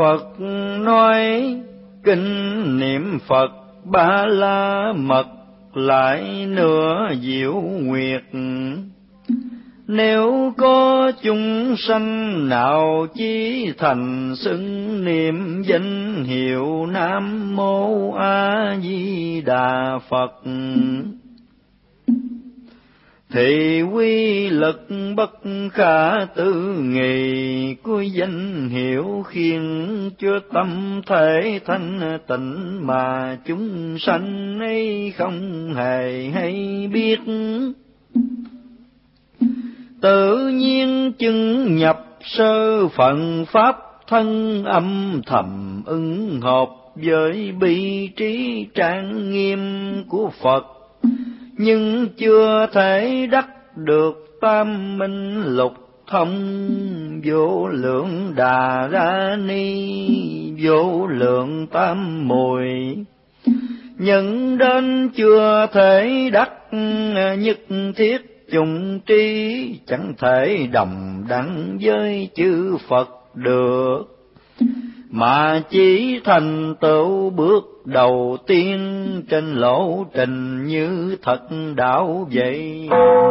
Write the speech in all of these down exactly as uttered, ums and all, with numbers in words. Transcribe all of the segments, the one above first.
Phật nói kinh niệm Phật Ba La Mật, lại nửa diệu nguyệt. Nếu có chúng sanh nào chí thành xưng niệm danh hiệu Nam Mô A Di Đà Phật, thì quy lực bất khả tư nghị của danh hiệu, khiến cho tâm thể thanh tịnh mà chúng sanh ấy không hề hay biết. Tự nhiên chứng nhập sơ phận pháp thân, âm thầm ứng hợp với bi trí trang nghiêm của Phật, nhưng chưa thể đắc được tam minh lục thông. Vô lượng Đà Ra Ni, vô lượng tam muội, nhận đến chưa thể đắc nhất thiết chung trí, chẳng thể đồng đẳng với chư Phật được, mà chỉ thành tựu bước đầu tiên trên lộ trình như thật đạo vậy.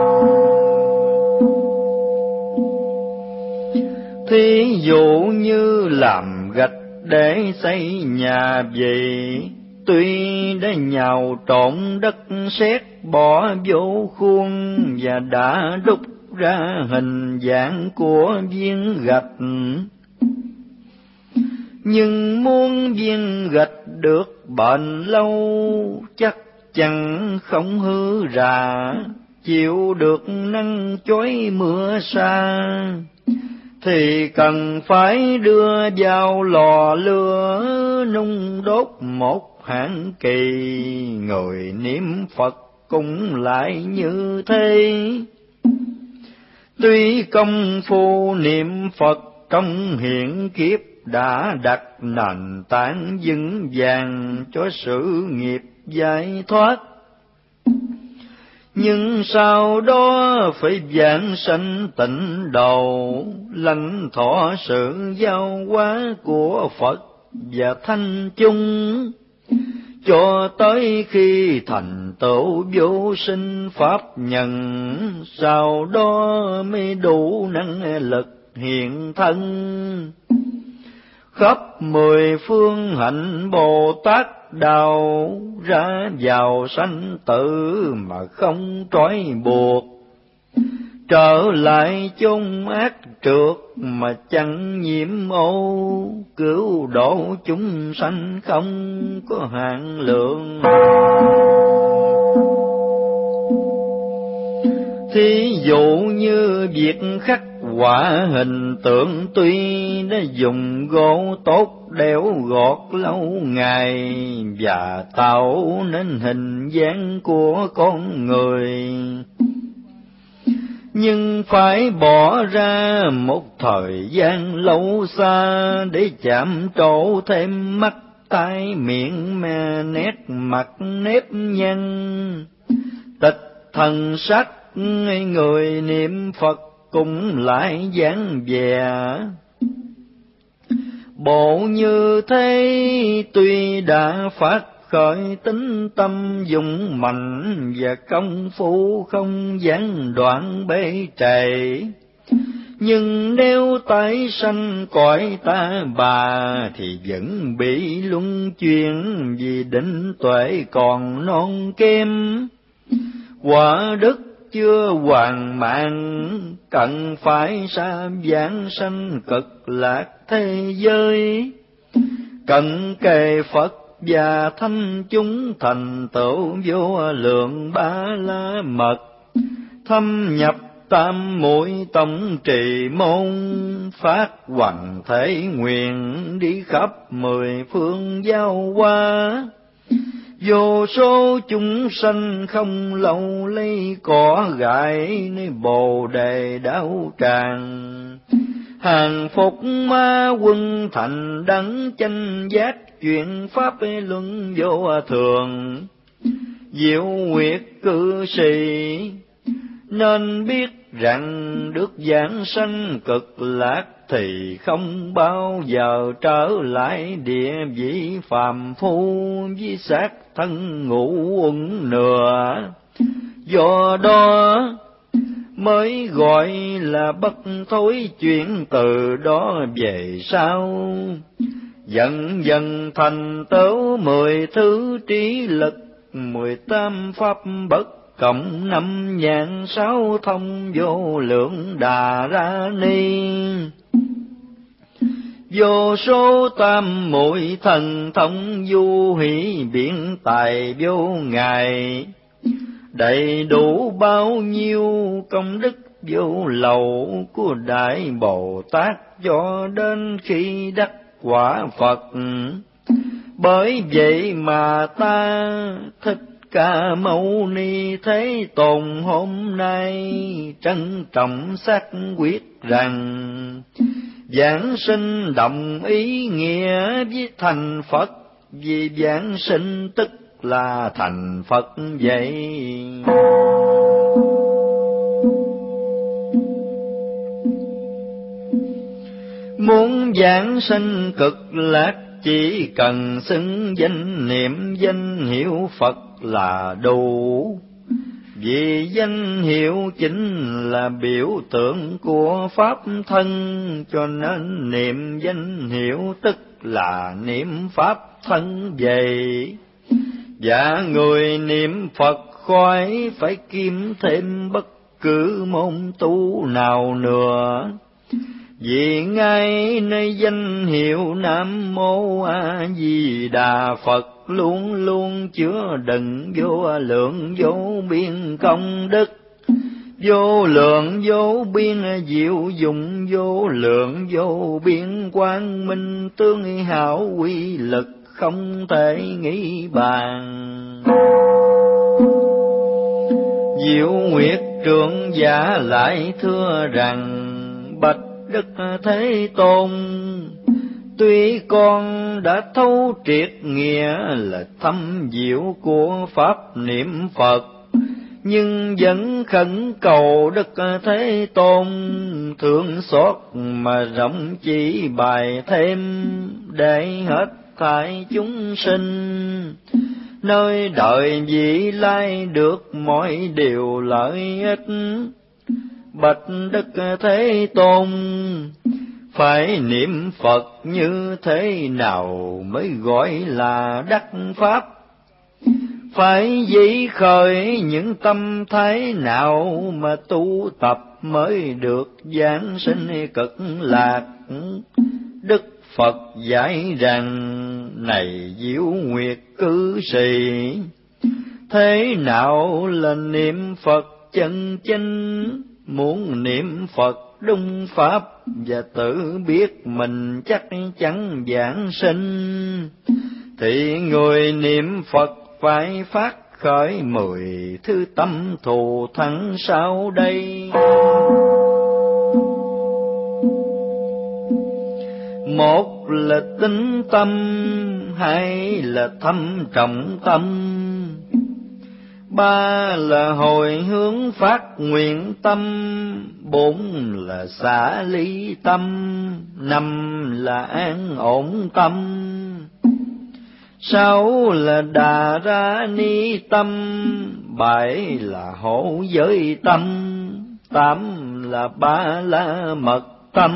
Thí dụ như làm gạch để xây nhà vậy, tuy đã nhào trộn đất sét bỏ vô khuôn, và đã đúc ra hình dạng của viên gạch, nhưng muốn viên gạch được bền lâu, chắc chắn không hư rà, chịu được nắng chói mưa sa, thì cần phải đưa vào lò lửa nung đốt một hạn kỳ. Người niệm Phật cũng lại như thế, tuy công phu niệm Phật trong hiện kiếp đã đặt nền tảng vững vàng cho sự nghiệp giải thoát, nhưng sau đó phải vãng sanh tịnh độ, lãnh thọ sự giao hóa của Phật và thanh chung, cho tới khi thành tựu vô sinh pháp nhân, sau đó mới đủ năng lực hiện thân. Khắp mười phương hạnh Bồ Tát đạo, ra vào sanh tử mà không trói buộc, trở lại chốn ác trượt mà chẳng nhiễm ô, cứu độ chúng sanh không có hạn lượng. Thí dụ như việc khắc họa hình tượng, tuy đã dùng gỗ tốt đẽo gọt lâu ngày, và tạo nên hình dáng của con người, nhưng phải bỏ ra một thời gian lâu xa để chạm trổ thêm mắt tai miệng mà nét mặt nếp nhăn. Tịch thần sắc người niệm Phật cũng lại dáng vẻ bộ như thế, tuy đã phát khởi tính tâm dũng mạnh, và công phu không gián đoạn bế trầy, nhưng nếu tái sanh cõi ta bà thì vẫn bị luân chuyển, vì định tuệ còn non kém, quả đức chưa hoàn mãn, cần phải sa vãng sanh cực lạc thế giới, cần kề Phật và thanh chúng thành tựu vô lượng Ba La Mật, thâm nhập tam muội tổng trì môn, phát hoằng thể nguyện đi khắp mười phương giao hoa. Vô số chúng sanh không lâu lấy cỏ gại, nơi bồ đề đáo tràng, hàng phục ma quân thành đấng chánh giác, chuyện pháp luân vô thường. Diệu huyệt cư sĩ nên biết rằng được giảng sanh cực lạc thì không bao giờ trở lại địa vị phàm phu với xác thân ngũ uẩn nữa. Do đó mới gọi là bất thối chuyển, từ đó về sau dần dần thành tựu mười thứ trí lực, mười tám pháp bất cộng, năm nhãn sáu thông vô lượng đà ra ni. Vô số tam muội thần thông du hỷ biện tài vô ngại, đầy đủ bao nhiêu công đức vô lậu của Đại Bồ Tát cho đến khi đắc quả Phật. Bởi vậy mà ta Thích Ca Mâu Ni Thế Tôn hôm nay trân trọng xác quyết rằng giảng sinh đồng ý nghĩa với thành Phật, vì giảng sinh tức là thành Phật vậy. Muốn giảng sinh cực lạc chỉ cần xưng danh niệm danh hiệu Phật là đủ, vì danh hiệu chính là biểu tượng của pháp thân, cho nên niệm danh hiệu tức là niệm pháp thân vậy. Và người niệm Phật khỏi phải kiếm thêm bất cứ môn tu nào nữa, vì ngay nơi danh hiệu Nam Mô A Di Đà Phật luôn luôn chứa đựng vô lượng vô biên công đức, vô lượng vô biên diệu dụng, vô lượng vô biên quang minh tương hảo quy lực không thể nghĩ bàn. Diệu Nguyệt Trưởng Giả lại thưa rằng: bạch Đức Thế Tôn, tuy con đã thấu triệt nghĩa là thâm diệu của pháp niệm Phật, nhưng vẫn khẩn cầu Đức Thế Tôn thương xót mà rộng chỉ bài thêm, để hết thảy chúng sinh nơi đời vị lai được mọi điều lợi ích. Bạch Đức Thế Tôn, phải niệm Phật như thế nào mới gọi là đắc pháp? Phải dĩ khởi những tâm thái nào mà tu tập mới được giảng sinh cực lạc? Đức Phật giải rằng: này Diệu Nguyệt cư sĩ, thế nào là niệm Phật chân chính? Muốn niệm Phật đúng pháp và tự biết mình chắc chắn giảng sinh, thì người niệm Phật phải phát khởi mười thứ tâm thù thắng sau đây. Một là tín tâm, hai là thâm trọng tâm, ba là hồi hướng phát nguyện tâm, bốn là xả ly tâm, năm là an ổn tâm, sáu là đà ra ni tâm, bảy là hổ giới tâm, tám là ba la mật tâm,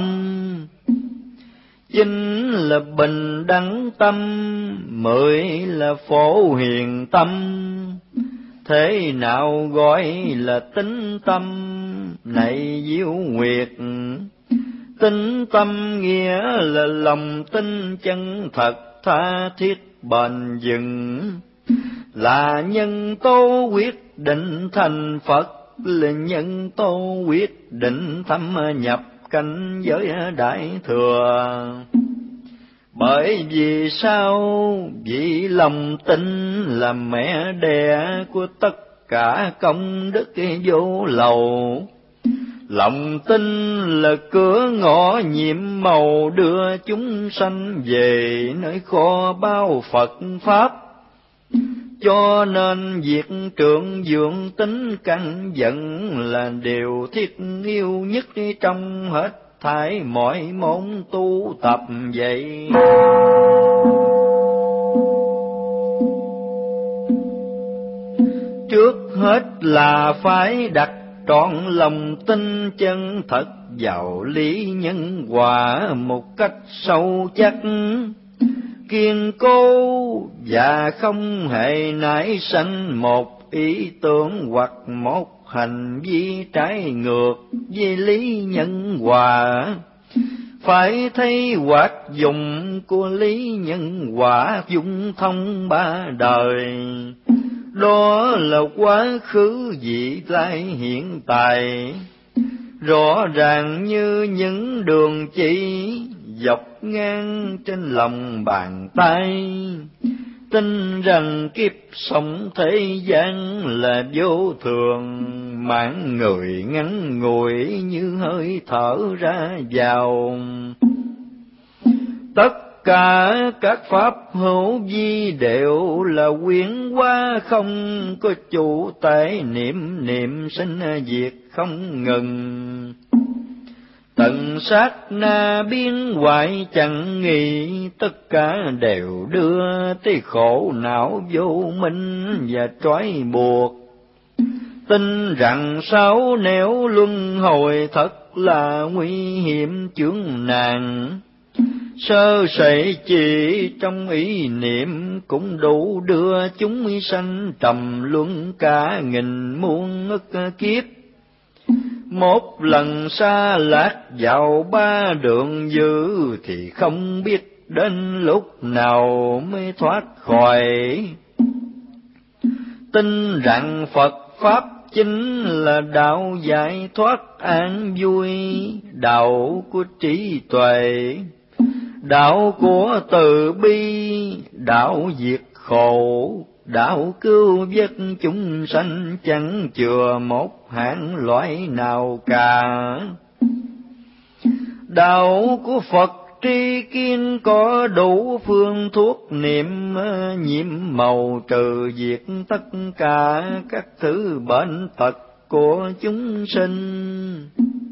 chín là bình đẳng tâm, mười là phổ hiền tâm. Thế nào gọi là tín tâm? Này Diệu Nguyệt, tín tâm nghĩa là lòng tin chân thật, tha thiết bền vững, là nhân tố quyết định thành Phật, là nhân tố quyết định thâm nhập cảnh giới đại thừa. Bởi vì sao? Vì lòng tin là mẹ đẻ của tất cả công đức vô lậu. Lòng tin là cửa ngõ nhiệm màu đưa chúng sanh về nơi kho báu Phật Pháp. Cho nên việc trượng dưỡng tính căn giận là điều thiết yếu nhất trong hết thải mọi môn tu tập vậy. Trước hết là phải đặt trọn lòng tin chân thật vào lý nhân quả một cách sâu chắc, kiên cố và không hề nảy sanh một ý tưởng hoặc một hành vi trái ngược với lý nhân quả. Phải thấy hoạt dụng của lý nhân quả dung thông ba đời, đó là quá khứ vị lai hiện tại, rõ ràng như những đường chỉ dọc ngang trên lòng bàn tay. Tin rằng kiếp sống thế gian là vô thường, mạng người ngắn ngủi như hơi thở ra vào. Tất cả các pháp hữu vi đều là quyển hóa không, có chủ thể niệm niệm sinh diệt không ngừng. Tận sát na biến hoại chẳng nghỉ, tất cả đều đưa tới khổ não vô minh và trói buộc. Tin rằng sáu nẻo luân hồi thật là nguy hiểm chướng nạn, sơ sẩy chỉ trong ý niệm cũng đủ đưa chúng sanh trầm luân cả nghìn muôn ức kiếp. Một lần xa lạc vào ba đường dữ thì không biết đến lúc nào mới thoát khỏi. Tin rằng Phật Pháp chính là đạo giải thoát an vui, đạo của trí tuệ, đạo của từ bi, đạo diệt khổ, đạo cứu vớt chúng sanh chẳng chừa một hạng loại nào cả. Đạo của Phật tri kiến có đủ phương thuốc niệm, nhiễm màu trừ diệt tất cả các thứ bệnh tật của chúng sinh.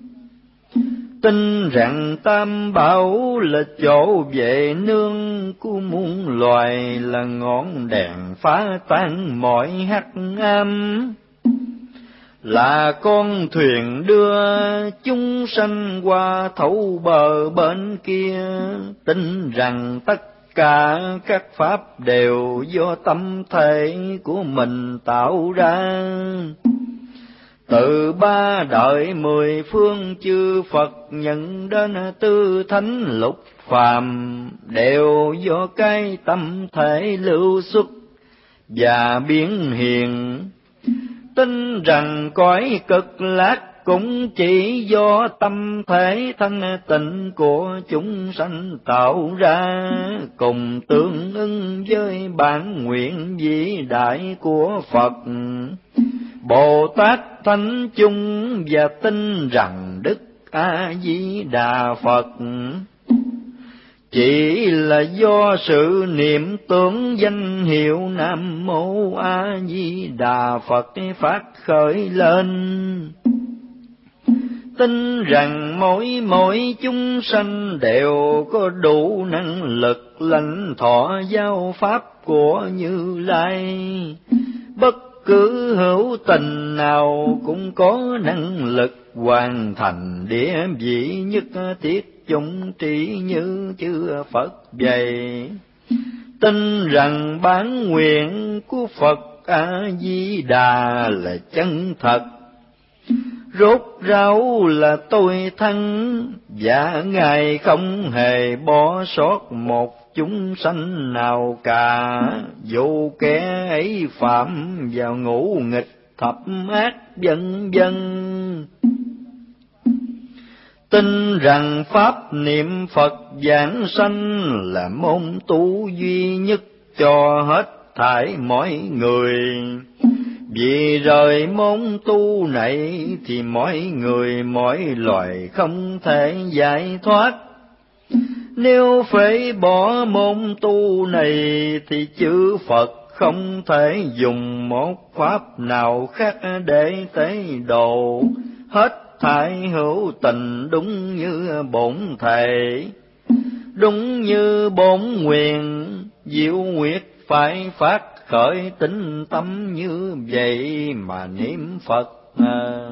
Tin rằng Tam Bảo là chỗ về nương của muôn loài, là ngọn đèn phá tan mọi hắc ám, là con thuyền đưa chúng sanh qua thấu bờ bên kia. Tin rằng tất cả các pháp đều do tâm thể của mình tạo ra, từ ba đời mười phương chư Phật nhận đến tư thánh lục phàm, đều do cái tâm thể lưu xuất và biến hiện. Tin rằng cõi cực lạc cũng chỉ do tâm thể thanh tịnh của chúng sanh tạo ra, cùng tương ưng với bản nguyện vĩ đại của Phật Bồ Tát thánh chúng, và tin rằng Đức A Di Đà Phật chỉ là do sự niệm tưởng danh hiệu Nam Mô A Di Đà Phật phát khởi lên. Tin rằng mỗi mỗi chúng sanh đều có đủ năng lực lãnh thọ giáo pháp của Như Lai, bất cứ hữu tình nào cũng có năng lực hoàn thành địa vị nhất thiết chúng trí như chư Phật vậy. Tin rằng bản nguyện của Phật A Di Đà là chân thật, rốt ráo là tôi thân, và Ngài không hề bỏ sót một chúng sanh nào cả, dù kẻ ấy phạm vào ngũ nghịch thập ác vân vân. Tin rằng pháp niệm Phật giảng sanh là môn tu duy nhất cho hết thảy mọi người, vì rời môn tu này thì mỗi người mỗi loài không thể giải thoát. Nếu phải bỏ môn tu này thì chư Phật không thể dùng một pháp nào khác để tế độ hết thái hữu tình, đúng như bổn thệ, đúng như bổn nguyện, diệu nguyệt phải phát khởi tín tâm như vậy mà niệm Phật. À.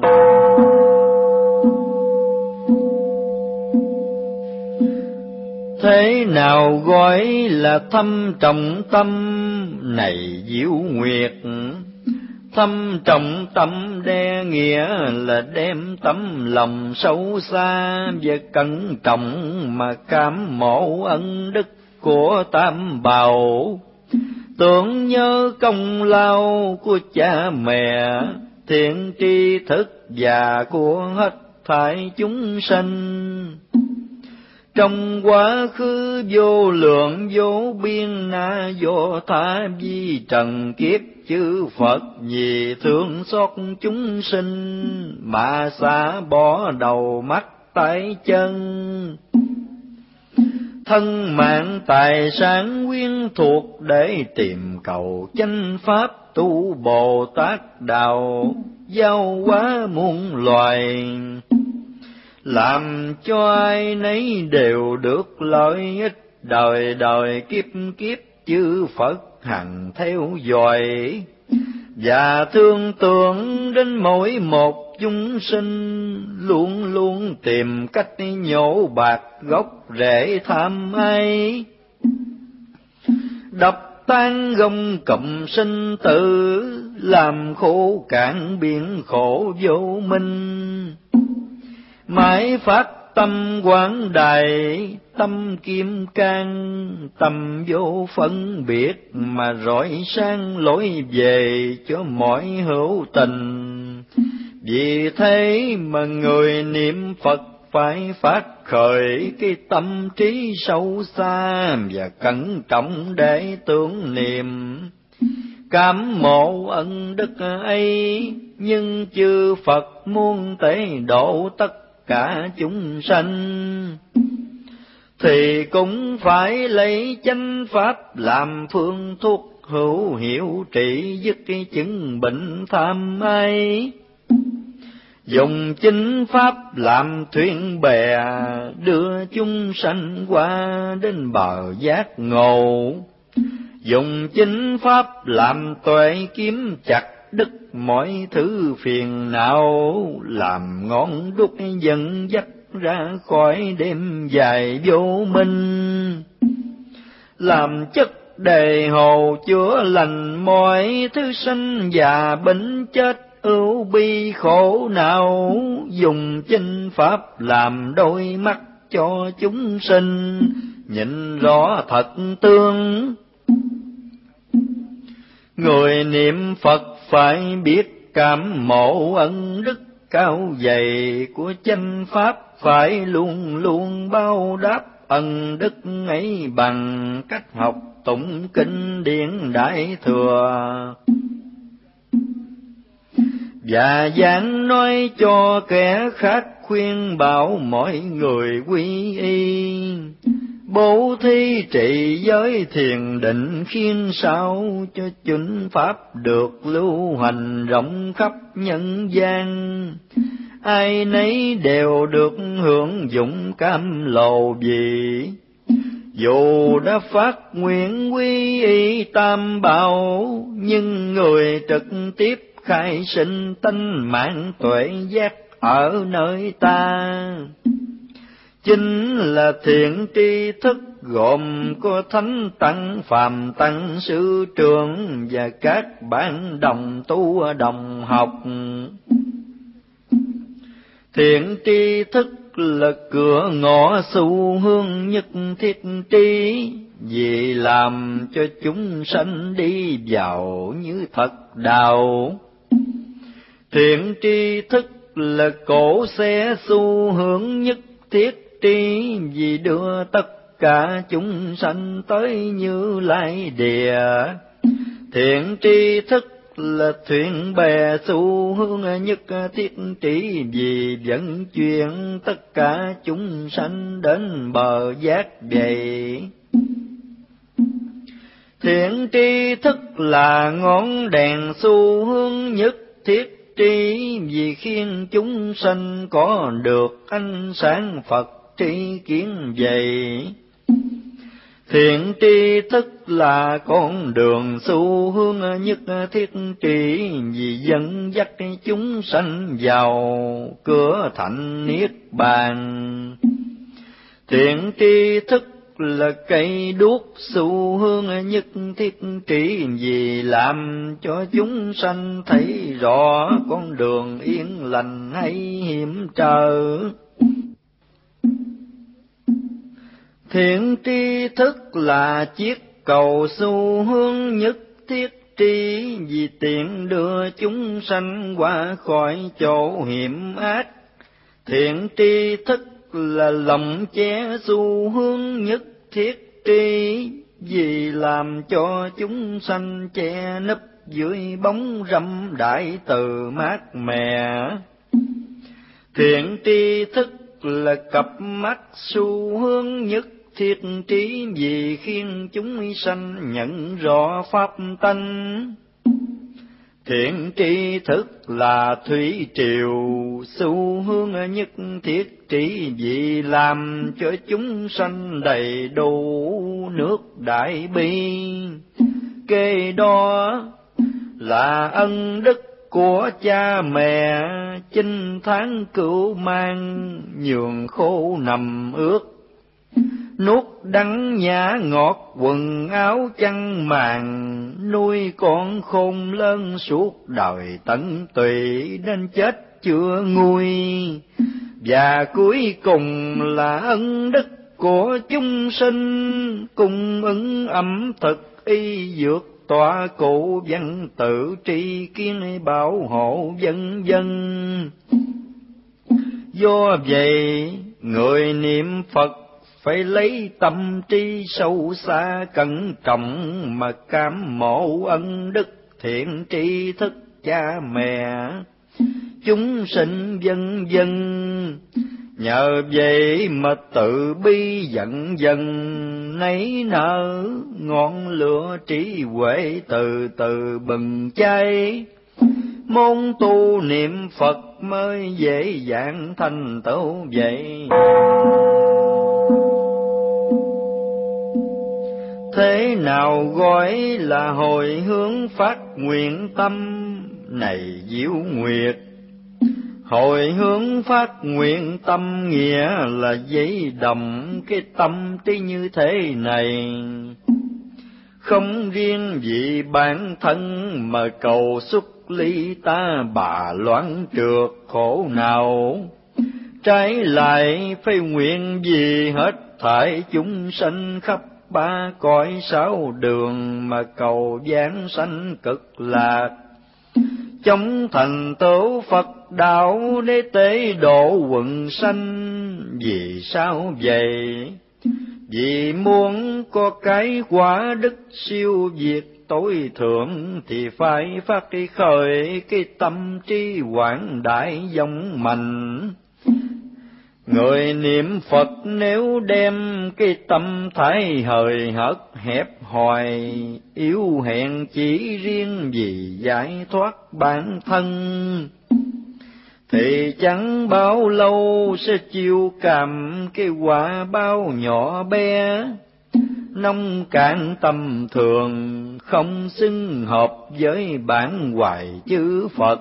Thế nào gọi là thâm trọng tâm này diệu nguyệt? Thâm trọng tâm đe nghĩa là đem tấm lòng sâu xa và cẩn trọng mà cảm mộ ân đức của Tam Bảo, tưởng nhớ công lao của cha mẹ, thiện tri thức và của hết thảy chúng sanh. Trong quá khứ vô lượng vô biên na vô tha vi trần kiếp, chư Phật vì thương xót chúng sinh mà xả bỏ đầu mắt tay chân, thân mạng tài sản quyến thuộc để tìm cầu chánh pháp, tu Bồ Tát đạo giao hóa muôn loài, làm cho ai nấy đều được lợi ích đời đời kiếp kiếp. Chư Phật hằng theo dõi và thương tưởng đến mỗi một chúng sinh, luôn luôn tìm cách nhổ bạc gốc rễ tham ai, đập tan gông cụm sinh tử, làm khổ cạn biển khổ vô minh. Mãi phát tâm quảng đại, tâm kim cang, tâm vô phân biệt mà rọi sang lối về cho mọi hữu tình. Vì thế mà người niệm Phật phải phát khởi cái tâm trí sâu xa và cẩn trọng để tưởng niệm, cảm mộ ân đức ấy. Nhưng chư Phật muôn tế độ tất cả chúng sanh, thì cũng phải lấy chánh pháp làm phương thuốc hữu hiệu trị dứt cái chứng bệnh tham ai. Dùng chính pháp làm thuyền bè, đưa chúng sanh qua đến bờ giác ngộ. Dùng chính pháp làm tuệ kiếm chặt đứt mọi thứ phiền não, làm ngọn đuốc dẫn dắt ra khỏi đêm dài vô minh, làm chất đề hồ chữa lành mọi thứ sanh già bệnh chết, ưu bi khổ não. Dùng chánh pháp làm đôi mắt cho chúng sinh, nhìn rõ thật tương. Người niệm Phật phải biết cảm mộ ân đức cao dày của chánh pháp, phải luôn luôn bao đáp ân đức ấy bằng cách học tụng kinh điển Đại Thừa, và giảng nói cho kẻ khác, khuyên bảo mọi người quy y. Bố thí trị giới thiền định, khiến sao cho chánh pháp được lưu hành rộng khắp nhân gian. Ai nấy đều được hưởng dụng cam lồ vị, dù đã phát nguyện quy y Tam Bảo. Nhưng người trực tiếp khai sinh tánh mạng tuệ giác ở nơi ta, chính là thiện tri thức, gồm có thánh tăng, phàm tăng, sư trưởng và các bạn đồng tu đồng học. Thiện tri thức là cửa ngõ xu hướng nhất thiết trí, vì làm cho chúng sanh đi vào như thật đạo. Thiện tri thức là cổ xe xu hướng nhất thiết trí, vì đưa tất cả chúng sanh tới Như Lai Địa. Thiện tri thức là thuyền bè xu hướng nhất thiết trí, vì vận chuyển tất cả chúng sanh đến bờ giác vậy. Thiện tri thức là ngọn đèn xu hướng nhất thiết tri vì khiến chúng sanh có được ánh sáng Phật tri kiến vậy. Thiện tri thức là con đường xu hướng nhất thiết tri, vì dẫn dắt chúng sanh vào cửa thành niết bàn. Thiện tri thức là cây đuốc xu hướng nhất thiết tri, vì làm cho chúng sanh thấy rõ con đường yên lành hay hiểm trở. Thiện tri thức là chiếc cầu xu hướng nhất thiết tri, vì tiện đưa chúng sanh qua khỏi chỗ hiểm ác. Thiện tri thức là lồng che xu hướng nhất thiết tri, vì làm cho chúng sanh che nấp dưới bóng râm đại từ mát mẻ. Thiện tri thức là cặp mắt xu hướng nhất thiết trí, vì khiến chúng sanh nhận rõ pháp tánh. Thiện tri thức là thủy triều xu hướng nhất thiết trí, vì làm cho chúng sanh đầy đủ nước đại bi. Kế đó là ân đức của cha mẹ, chinh tháng cửu mang nhường khô nằm ướt. Nuốt đắng nhã ngọt quần áo chăn màn, nuôi con khôn lớn suốt đời tận tụy, đến chết chưa nguôi. Và cuối cùng là ân đức của chúng sinh, cung ứng ẩm thực y dược tọa cụ văn tự tri kiến bảo hộ vân vân. Do vậy người niệm Phật phải lấy tâm trí sâu xa cẩn trọng, mà cám mộ ân đức thiện tri thức cha mẹ chúng sinh vân vân. Nhờ vậy mà tự bi giận dần nảy nở, ngọn lửa trí huệ từ từ bừng cháy. Môn tu niệm Phật mới dễ dàng thành tựu vậy. Thế nào gọi là hồi hướng phát nguyện tâm này diệu nguyệt? Hồi hướng phát nguyện tâm nghĩa là giấy đồng cái tâm trí như thế này. Không riêng vì bản thân mà cầu xuất ly ta bà loạn trượt khổ nào. Trái lại phải nguyện vì hết thảy chúng sanh khắp ba cõi sáu đường mà cầu giáng sanh cực lạc. Chống thành tựu Phật đạo để tế độ quần sanh. Vì sao vậy? Vì muốn có cái quả đức siêu việt tối thượng thì phải phát khởi cái tâm trí quảng đại dòng mạnh. Người niệm Phật nếu đem cái tâm thái hời hợt hẹp hòi, yếu hèn chỉ riêng vì giải thoát bản thân, thì chẳng bao lâu sẽ chịu cảm cái quả bao nhỏ bé. Nông cạn tầm thường không xưng hợp với bản hoài chữ Phật,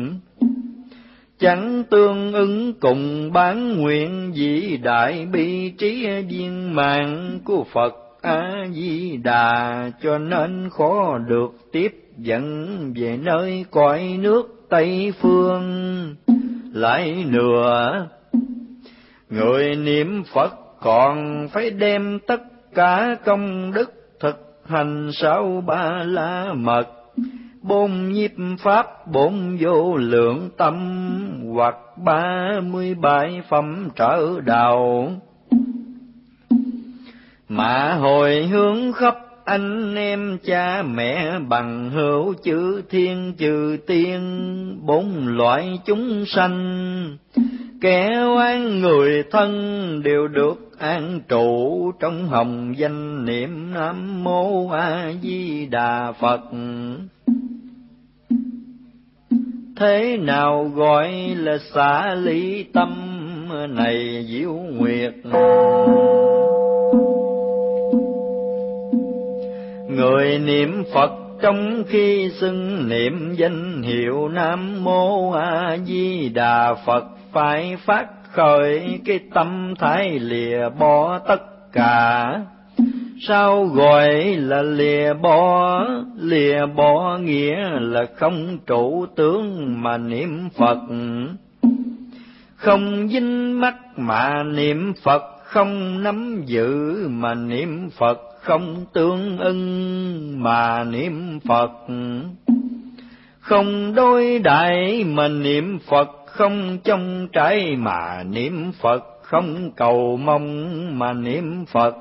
chẳng tương ứng cùng bán nguyện vĩ đại bi trí viên mãn của Phật A Di Đà, cho nên khó được tiếp dẫn về nơi cõi nước Tây phương. Lại nữa, người niệm Phật còn phải đem tất cả công đức thực hành sáu ba la mật, bốn nhiếp pháp, bốn vô lượng tâm, hoặc ba mươi bảy phẩm trở đạo, mà hồi hướng khắp anh em cha mẹ bằng hữu chư thiên chư tiên, bốn loại chúng sanh. Kẻ oan người thân đều được an trụ trong hồng danh niệm Nam Mô A Di Đà Phật. Thế nào gọi là xả ly tâm này Diệu Nguyệt? Người niệm Phật trong khi xưng niệm danh hiệu Nam Mô A Di Đà Phật phải phát khởi cái tâm thái lìa bỏ tất cả. Sao gọi là lìa bỏ? Lìa bỏ nghĩa là không trụ tướng mà niệm Phật. Không dính mắc mà niệm Phật, không nắm giữ mà niệm Phật, không tương ưng mà niệm Phật. Không đối đãi mà niệm Phật, không trông trái mà niệm Phật, không cầu mong mà niệm Phật.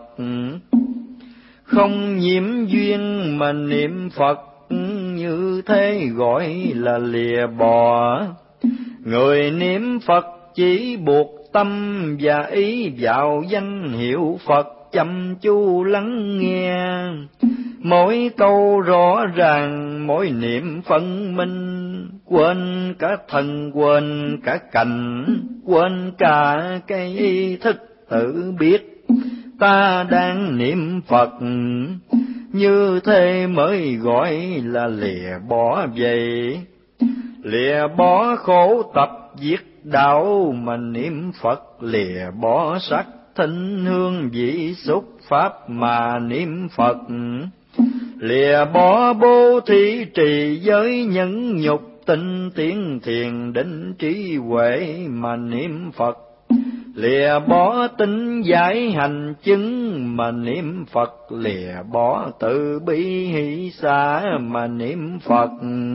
Không nhiễm duyên mà niệm Phật, như thế gọi là lìa bỏ. Người niệm Phật chỉ buộc tâm và ý vào danh hiệu Phật, chăm chú lắng nghe. Mỗi câu rõ ràng, mỗi niệm phân minh, quên cả thân, quên cả cảnh, quên cả cái ý thức tự biết ta đang niệm Phật. Như thế mới gọi là lìa bỏ vậy. Lìa bỏ khổ tập diệt đạo mà niệm Phật, lìa bỏ sắc thinh hương vị xúc pháp mà niệm Phật. Lìa bỏ bố thí trì giới nhẫn nhục tinh tiến thiền định trí huệ mà niệm Phật. Lìa bỏ tính giải hành chứng mà niệm Phật, lìa bỏ từ bi hỷ xả mà niệm Phật.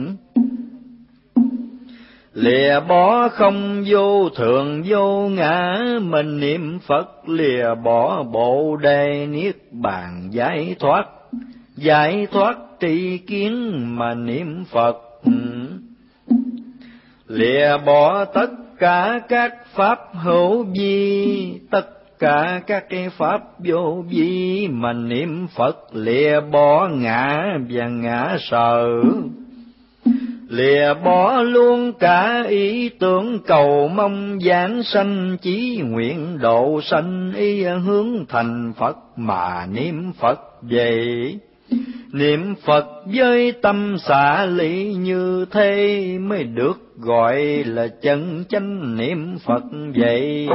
Lìa bỏ không vô thường vô ngã mình niệm Phật, lìa bỏ bồ đề niết bàn giải thoát, giải thoát tri kiến mà niệm Phật. Lìa bỏ tất cả các pháp hữu vi, tất cả các cái pháp vô vi mà niệm Phật, lìa bỏ ngã và ngã sở. Lìa bỏ luôn cả ý tưởng cầu mong giảng sanh, chí nguyện độ sanh ý hướng thành Phật mà niệm Phật vậy. Niệm Phật với tâm xả ly như thế mới được gọi là chân chánh niệm Phật vậy.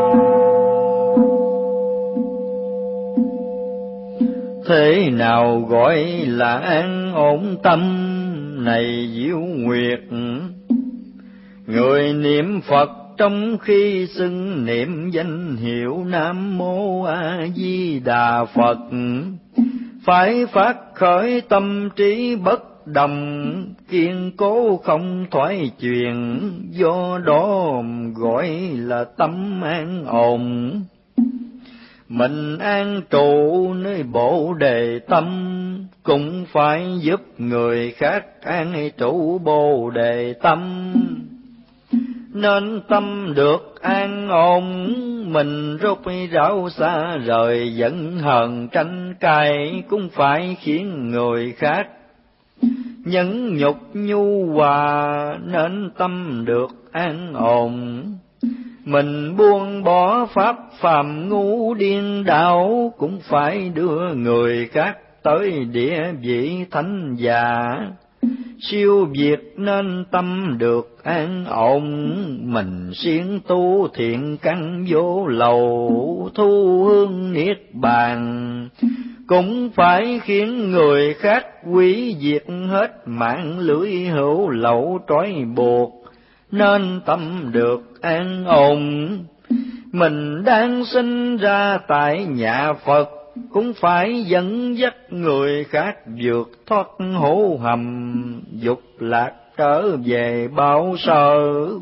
Thế nào gọi là an ổn tâm này Diệu Nguyệt? Người niệm Phật trong khi xưng niệm danh hiệu Nam Mô A Di Đà Phật phải phát khởi tâm trí bất đồng, kiên cố không thoái chuyển, do đó gọi là tâm an ổn. Mình an trụ nơi Bồ Đề tâm, cũng phải giúp người khác an trụ Bồ Đề tâm. Nên tâm được an ổn, mình rút ráo xa rời giận hờn tranh cãi, cũng phải khiến người khác nhẫn nhục nhu hòa, nên tâm được an ổn. Mình buông bỏ pháp phàm ngu điên đạo, cũng phải đưa người khác tới địa vị thánh giả. Siêu việt nên tâm được an ổn, mình siêng tu thiện căn vô lậu, thu hương niết bàn, cũng phải khiến người khác hủy diệt hết mạng lưới hữu lậu trói buộc, nên tâm được an ổn. Mình đang sinh ra tại nhà Phật, cũng phải dẫn dắt người khác vượt thoát hố hầm, dục lạc trở về bao sở.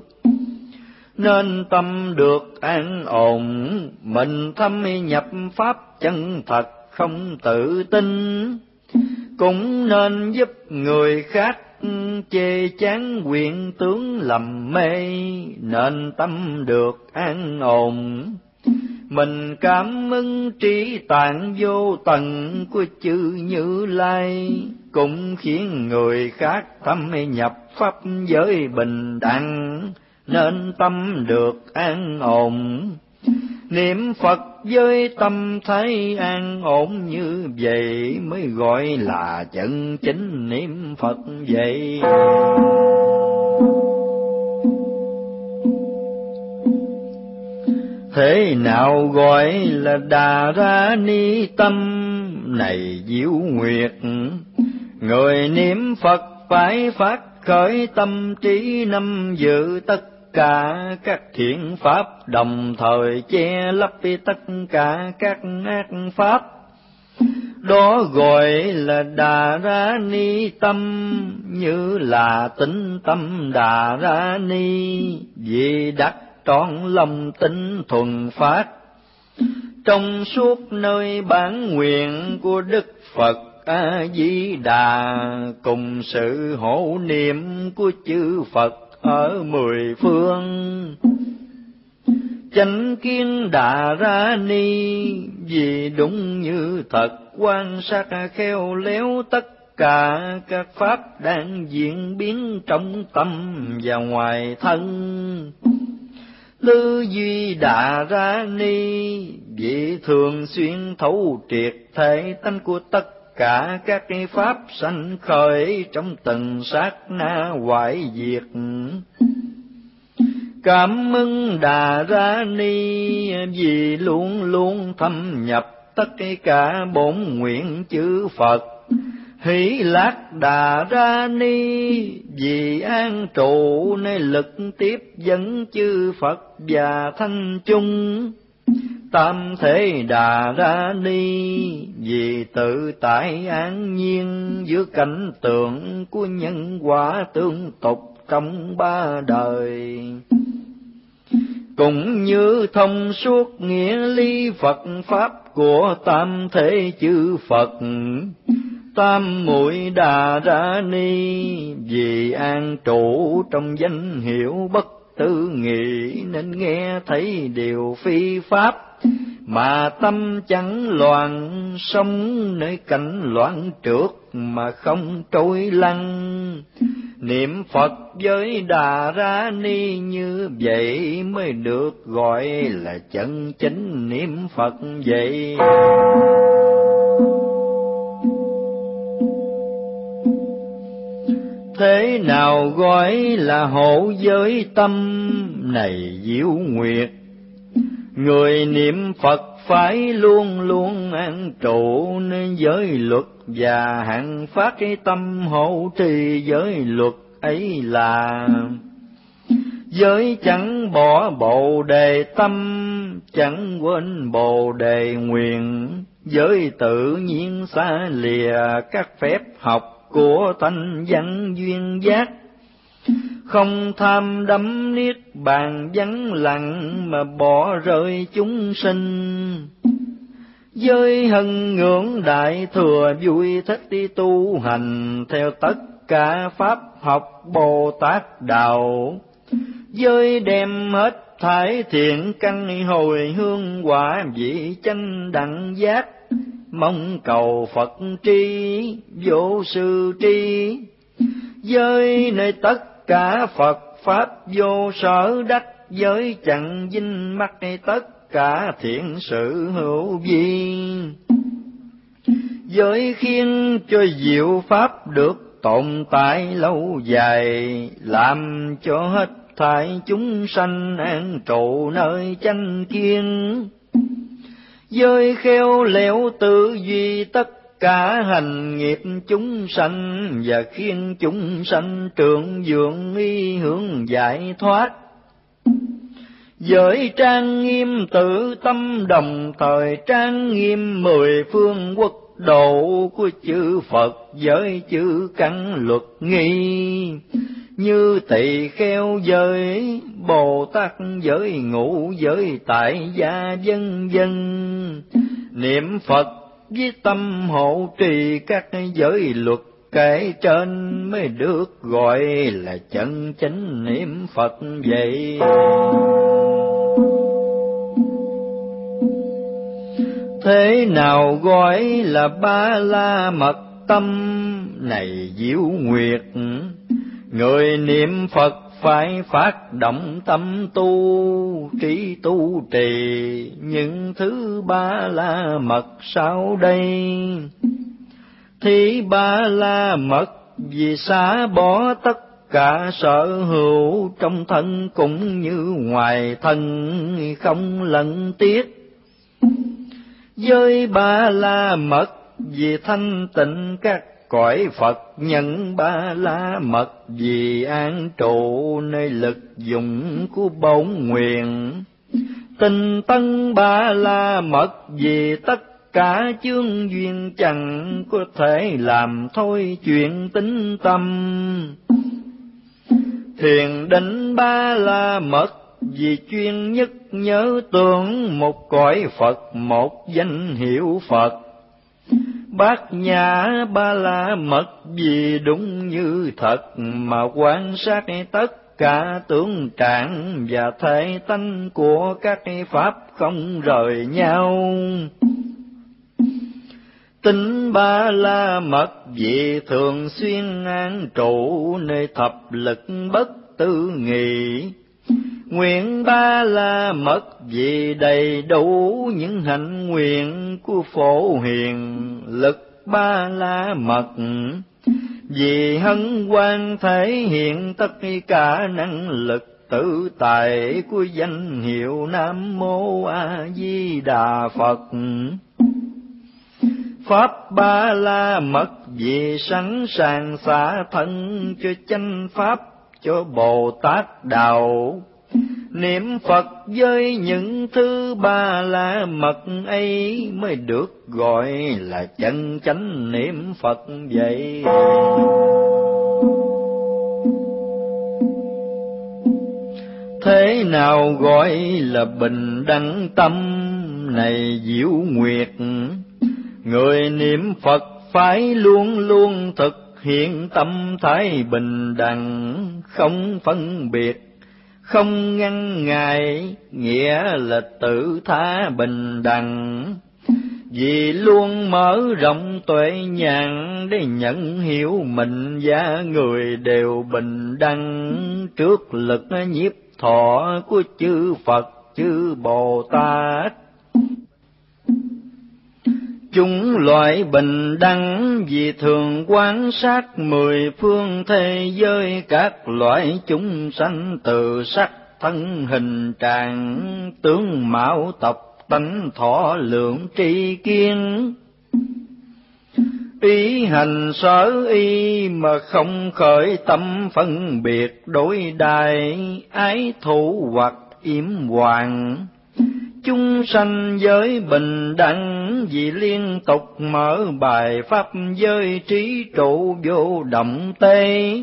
Nên tâm được an ổn, mình thâm nhập pháp chân thật không tự tin, cũng nên giúp người khác chê chán quyện tướng lầm mê, nên tâm được an ổn. Mình cảm ơn trí tạng vô tận của chư Như Lai, cũng khiến người khác thâm nhập pháp giới bình đẳng, nên tâm được an ổn. Niệm Phật với tâm thái an ổn như vậy mới gọi là chân chính niệm Phật vậy. Thế nào gọi là Đà Ra Ni tâm này diệu nguyệt? Người niệm Phật phải phát khởi tâm trí năm dự tất cả các thiện pháp, đồng thời che lấp tất cả các ác pháp. Đó gọi là Đà Ra Ni tâm, như là tĩnh tâm Đà Ra Ni, vì đắc trọn lòng tinh thuần phát. Trong suốt nơi bản nguyện của Đức Phật A Di Đà, cùng sự hộ niệm của chư Phật ở mười phương. Chánh kiến Đà Ra Ni, vì đúng như thật quan sát khéo léo tất cả các pháp đang diễn biến trong tâm và ngoài thân. Tư duy Đà Ra Ni, vì thường xuyên thấu triệt thể tánh của tất cả các pháp sanh khởi trong từng sát na hoại diệt. Cảm ơn Đà Ra Ni, vì luôn luôn thâm nhập tất cả bổn nguyện chư Phật. Hỷ Lạc Đà Ra Ni, vì an trụ nơi lực tiếp dẫn chư Phật và thanh chung. Tam Thế Đà Ra Ni, vì tự tại an nhiên giữa cảnh tượng của nhân quả tương tục trong ba đời. Cũng như thông suốt nghĩa lý Phật Pháp của tam thế chư Phật. Tam Muội Đà Ra Ni, vì an trụ trong danh hiệu bất tư nghị, nên nghe thấy điều phi pháp, mà tâm chẳng loạn, sống nơi cảnh loạn trượt mà không trôi lăn. Niệm Phật với Đà Ra Ni như vậy mới được gọi là chân chính niệm Phật vậy. Thế nào gọi là hộ giới tâm này diệu nguyệt? Người niệm Phật phải luôn luôn an trụ nơi giới luật và hạnh phát cái tâm hộ trì giới luật ấy là. Giới chẳng bỏ bồ đề tâm, chẳng quên bồ đề nguyện. Giới tự nhiên xa lìa các phép học của thanh văn duyên giác. Không tham đắm niết bàn vắng lặng, mà bỏ rơi chúng sinh. Giới hân ngưỡng đại thừa vui thích đi tu hành, theo tất cả pháp học Bồ Tát đạo. Giới đem hết thải thiện căn, hồi hương quả vị chánh đẳng giác. Mong cầu Phật tri, vô sư tri. Giới nơi tất cả Phật Pháp vô sở đắc. Giới chẳng dinh mắc tất cả thiện sự hữu vi. Giới khiến cho diệu Pháp được tồn tại lâu dài, làm cho hết thảy chúng sanh an trụ nơi chánh kiến. Giới khéo léo tư duy tất cả hành nghiệp chúng sanh, và khiến chúng sanh trượng dưỡng y hướng giải thoát. Giới trang nghiêm tự tâm, đồng thời trang nghiêm mười phương quốc độ của chư Phật. Giới chư căn luật nghi, như tỳ kheo giới, Bồ Tát giới, ngũ giới, tại gia vân vân. Niệm Phật với tâm hộ trì các giới luật kể trên mới được gọi là chân chánh niệm Phật vậy. Thế nào gọi là ba la mật tâm này diệu nguyệt? Người niệm Phật phải phát động tâm tu, trí tu trì những thứ ba la mật sau đây. Thì ba la mật vì xả bỏ tất cả sở hữu trong thân cũng như ngoài thân, không lẫn tiếc. Với ba la mật vì thanh tịnh các cõi Phật, nhận ba la mật vì an trụ nơi lực dụng của bổn nguyện. Tinh tấn ba la mật vì tất cả chướng duyên chẳng có thể làm thôi chuyện tính tâm. Thiền định ba la mật vì chuyên nhất nhớ tưởng một cõi Phật, một danh hiệu Phật. Bát nhã ba la mật vì đúng như thật mà quan sát tất cả tướng trạng và thể tánh của các pháp không rời nhau. Tính ba la mật vì thường xuyên an trụ nơi thập lực bất tư nghị. Nguyện ba la mật vì đầy đủ những hạnh nguyện của Phổ Hiền. Lực ba la mật vì hân hoan thể hiện tất cả năng lực tự tại của danh hiệu Nam Mô A Di Đà Phật. Pháp ba la mật vì sẵn sàng xả thân cho chánh pháp, cho Bồ Tát đạo. Niệm Phật với những thứ ba la mật ấy mới được gọi là chân chánh niệm Phật vậy. Thế nào gọi là bình đẳng tâm này diệu nguyệt? Người niệm Phật phải luôn luôn thực hiện tâm thái bình đẳng, không phân biệt, không ngăn ngại, nghĩa là tự tha bình đẳng. Vì luôn mở rộng tuệ nhãn để nhận hiểu mình và người đều bình đẳng trước lực nhiếp thọ của chư Phật chư Bồ Tát. Chúng loại bình đẳng vì thường quan sát mười phương thế giới các loại chúng sanh, từ sắc thân hình trạng, tướng mạo tộc tánh thọ lượng tri kiến. Ý hành sở y mà không khởi tâm phân biệt, đối đãi ái thù hoặc yểm hoàng. Chúng sanh giới bình đẳng vì liên tục mở bài pháp giới trí trụ vô động tê.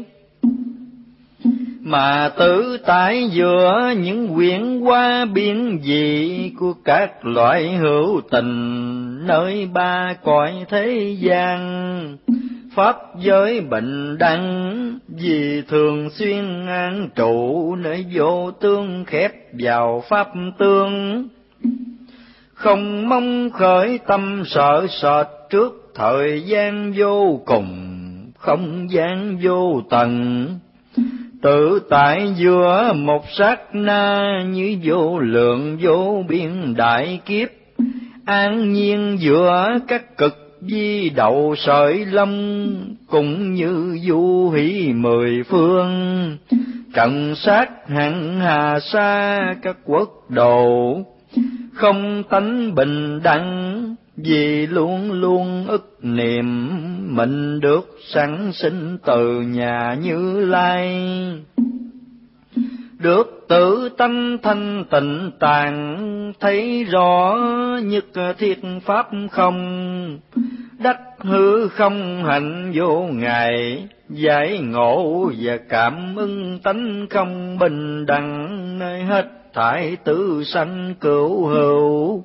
Mà tự tại giữa những quyển hóa biến dị của các loại hữu tình nơi ba cõi thế gian. Pháp giới bình đẳng vì thường xuyên an trụ nơi vô tương khép vào pháp tương. Không mong khởi tâm sợ sệt trước thời gian vô cùng, không gian vô tận. Tự tại giữa một sát na như vô lượng vô biên đại kiếp. An nhiên giữa các cực di đậu sợi lâm, cũng như du hỷ mười phương. Trận sát hằng hà sa các quốc độ, không tánh bình đẳng vì luôn luôn ức niệm mình được sẵn sinh từ nhà Như Lai. Được tự tánh thanh tịnh tạng, thấy rõ nhất thiết pháp không. Đắc hư không hạnh vô ngại, giải ngộ và cảm ứng tánh không bình đẳng nơi hết thảy tứ sanh cửu hữu.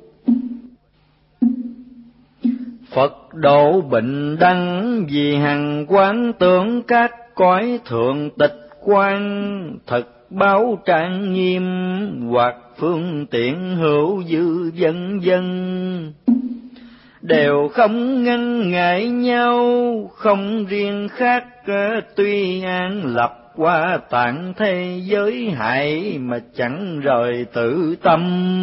Phật độ bình đẳng vì hằng quán tưởng các cõi thượng tịch quan, thật báo trang nghiêm hoặc phương tiện hữu dư vân vân. đều không ngăn ngại nhau, không riêng khác tuy an lập qua tạng thế giới hại, mà chẳng rời tự tâm.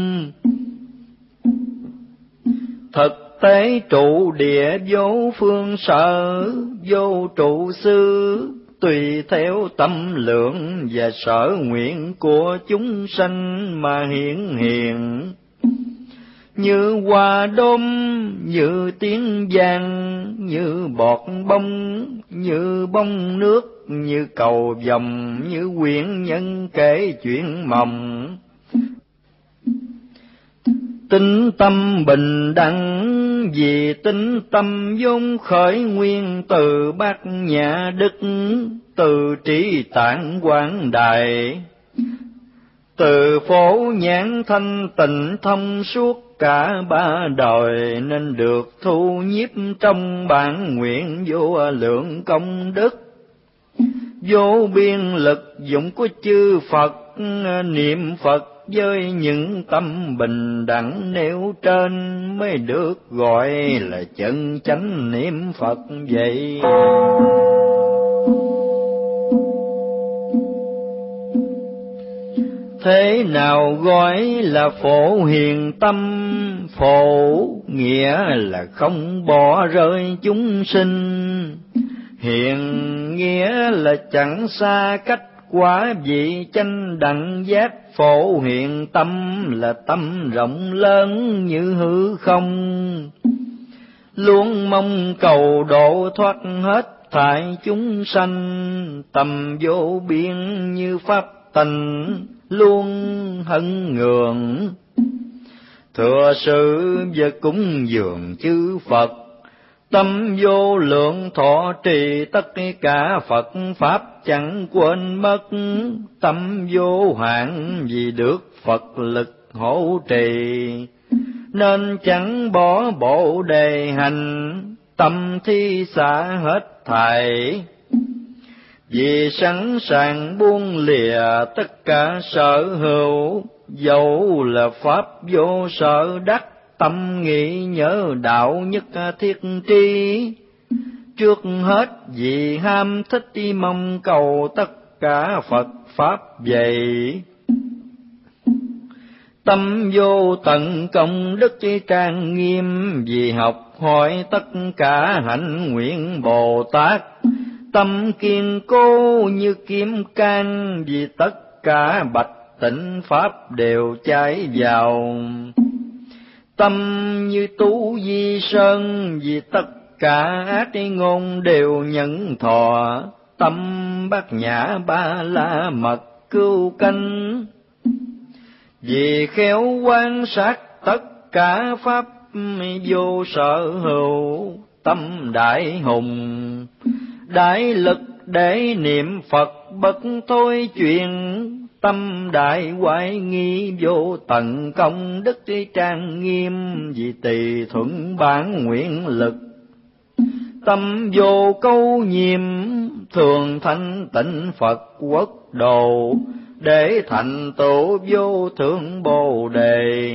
Thực tế trụ địa vô phương sở, vô trụ xứ, tùy theo tâm lượng và sở nguyện của chúng sanh mà hiện hiện. Như hoa đốm, như tiếng vang, như bọt bông, như bông nước, như cầu vồng, như quyển nhân kể chuyện mộng. Tính tâm bình đẳng, vì tính tâm vốn khởi nguyên từ Bát Nhã Đức, từ Trí Tạng Quảng Đại, từ Phổ Nhãn thanh tịnh thông suốt cả ba đời, nên được thu nhiếp trong bản nguyện vô lượng công đức. Vô biên lực dụng của chư Phật, niệm Phật với những tâm bình đẳng nêu trên, mới được gọi là chân chánh niệm Phật vậy. Thế nào gọi là phổ hiền tâm? Phổ nghĩa là không bỏ rơi chúng sinh, hiền nghĩa là chẳng xa cách quả vị chánh đẳng giác. Phổ hiền tâm là tâm rộng lớn như hư không, luôn mong cầu độ thoát hết thảy chúng sanh. Tầm vô biên như pháp tịnh, luôn hân ngường thừa sự và cúng dường chư Phật. Tâm vô lượng thọ trì tất cả Phật Pháp chẳng quên mất. Tâm vô hạn vì được Phật lực hỗ trì, nên chẳng bỏ bộ đề hành. Tâm thi xả hết thảy, vì sẵn sàng buông lìa tất cả sở hữu. Dẫu là Pháp vô sở đắc, tâm nghĩ nhớ đạo nhất thiết tri. Trước hết vì ham thích mong cầu tất cả Phật Pháp vậy. Tâm vô tận công đức trang nghiêm, vì học hỏi tất cả hạnh nguyện Bồ Tát. Tâm kiên cố như kim cang, vì tất cả bạch tịnh Pháp đều cháy vào. Tâm như tú di sơn, vì tất cả ác ngôn đều nhận thọ. Tâm bát nhã ba la mật cưu canh, vì khéo quan sát tất cả Pháp vô sở hữu. Tâm đại hùng, đại lực để niệm Phật bất thôi chuyện. Tâm đại hoài nghi, vô tận công đức trang nghiêm, vì tùy thuận bản nguyện lực. Tâm vô câu nhiễm, thường thanh tịnh Phật quốc độ, để thành tựu vô thượng Bồ Đề.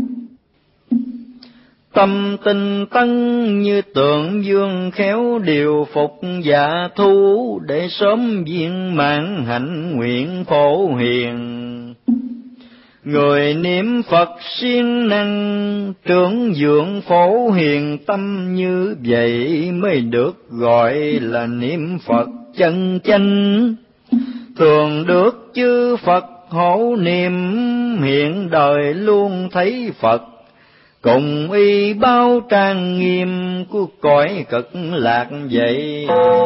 Tâm tinh tấn như tượng dương, khéo điều phục dạ thu, để sớm viên mãn hạnh nguyện phổ hiền. Người niệm Phật siêng năng, trưởng dưỡng phổ hiền tâm như vậy, mới được gọi là niệm Phật chân chánh. Thường được chư Phật hộ niệm, hiện đời luôn thấy Phật, cùng y bao trang nghiêm của cõi cực lạc vậy.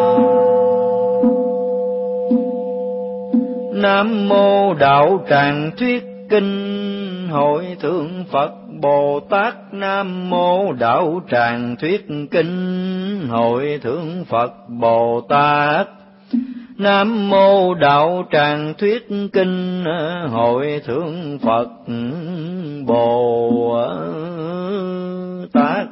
Nam mô Đạo Tràng Thuyết Kinh, Hội Thượng Phật Bồ Tát. Nam mô Đạo Tràng Thuyết Kinh, Hội Thượng Phật Bồ Tát. Nam mô Đạo Tràng Thuyết Kinh, Hội Thượng Phật Bồ Tát.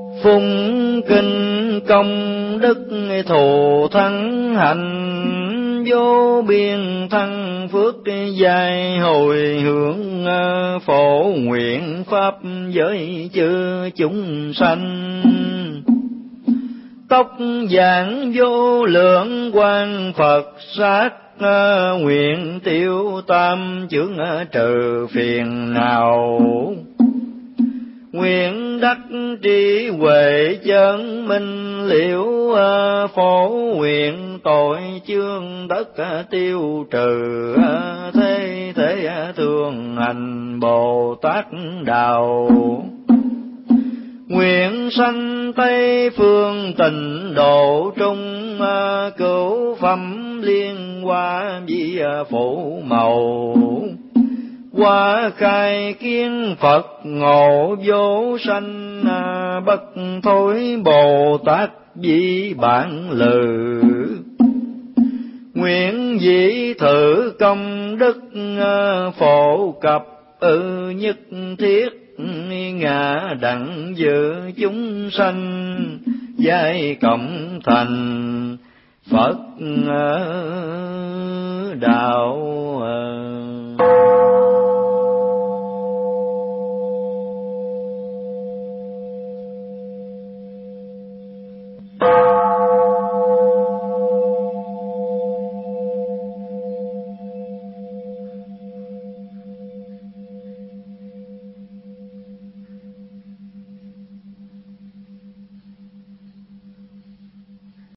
Phung kinh công đức thù thắng hạnh, vô biên thăng phước dài hồi hướng phổ nguyện pháp giới chư chúng sanh. Tóc vàng vô lượng quan Phật sát nguyện tiêu tam chướng trừ phiền não. Nguyện đắc trí huệ chân minh liễu phổ nguyện tội chương tất tiêu trừ. Thế thế thường hành Bồ Tát đạo. Nguyện sanh Tây phương tịnh độ trung cửu phẩm liên hoa vi phủ màu. Qua khai kiến Phật ngộ vô sanh bất thối Bồ Tát vi bản lự. Nguyện dĩ thử công đức phổ cập ư nhất thiết ngã đặng dự chúng sanh giai cộng thành Phật đạo.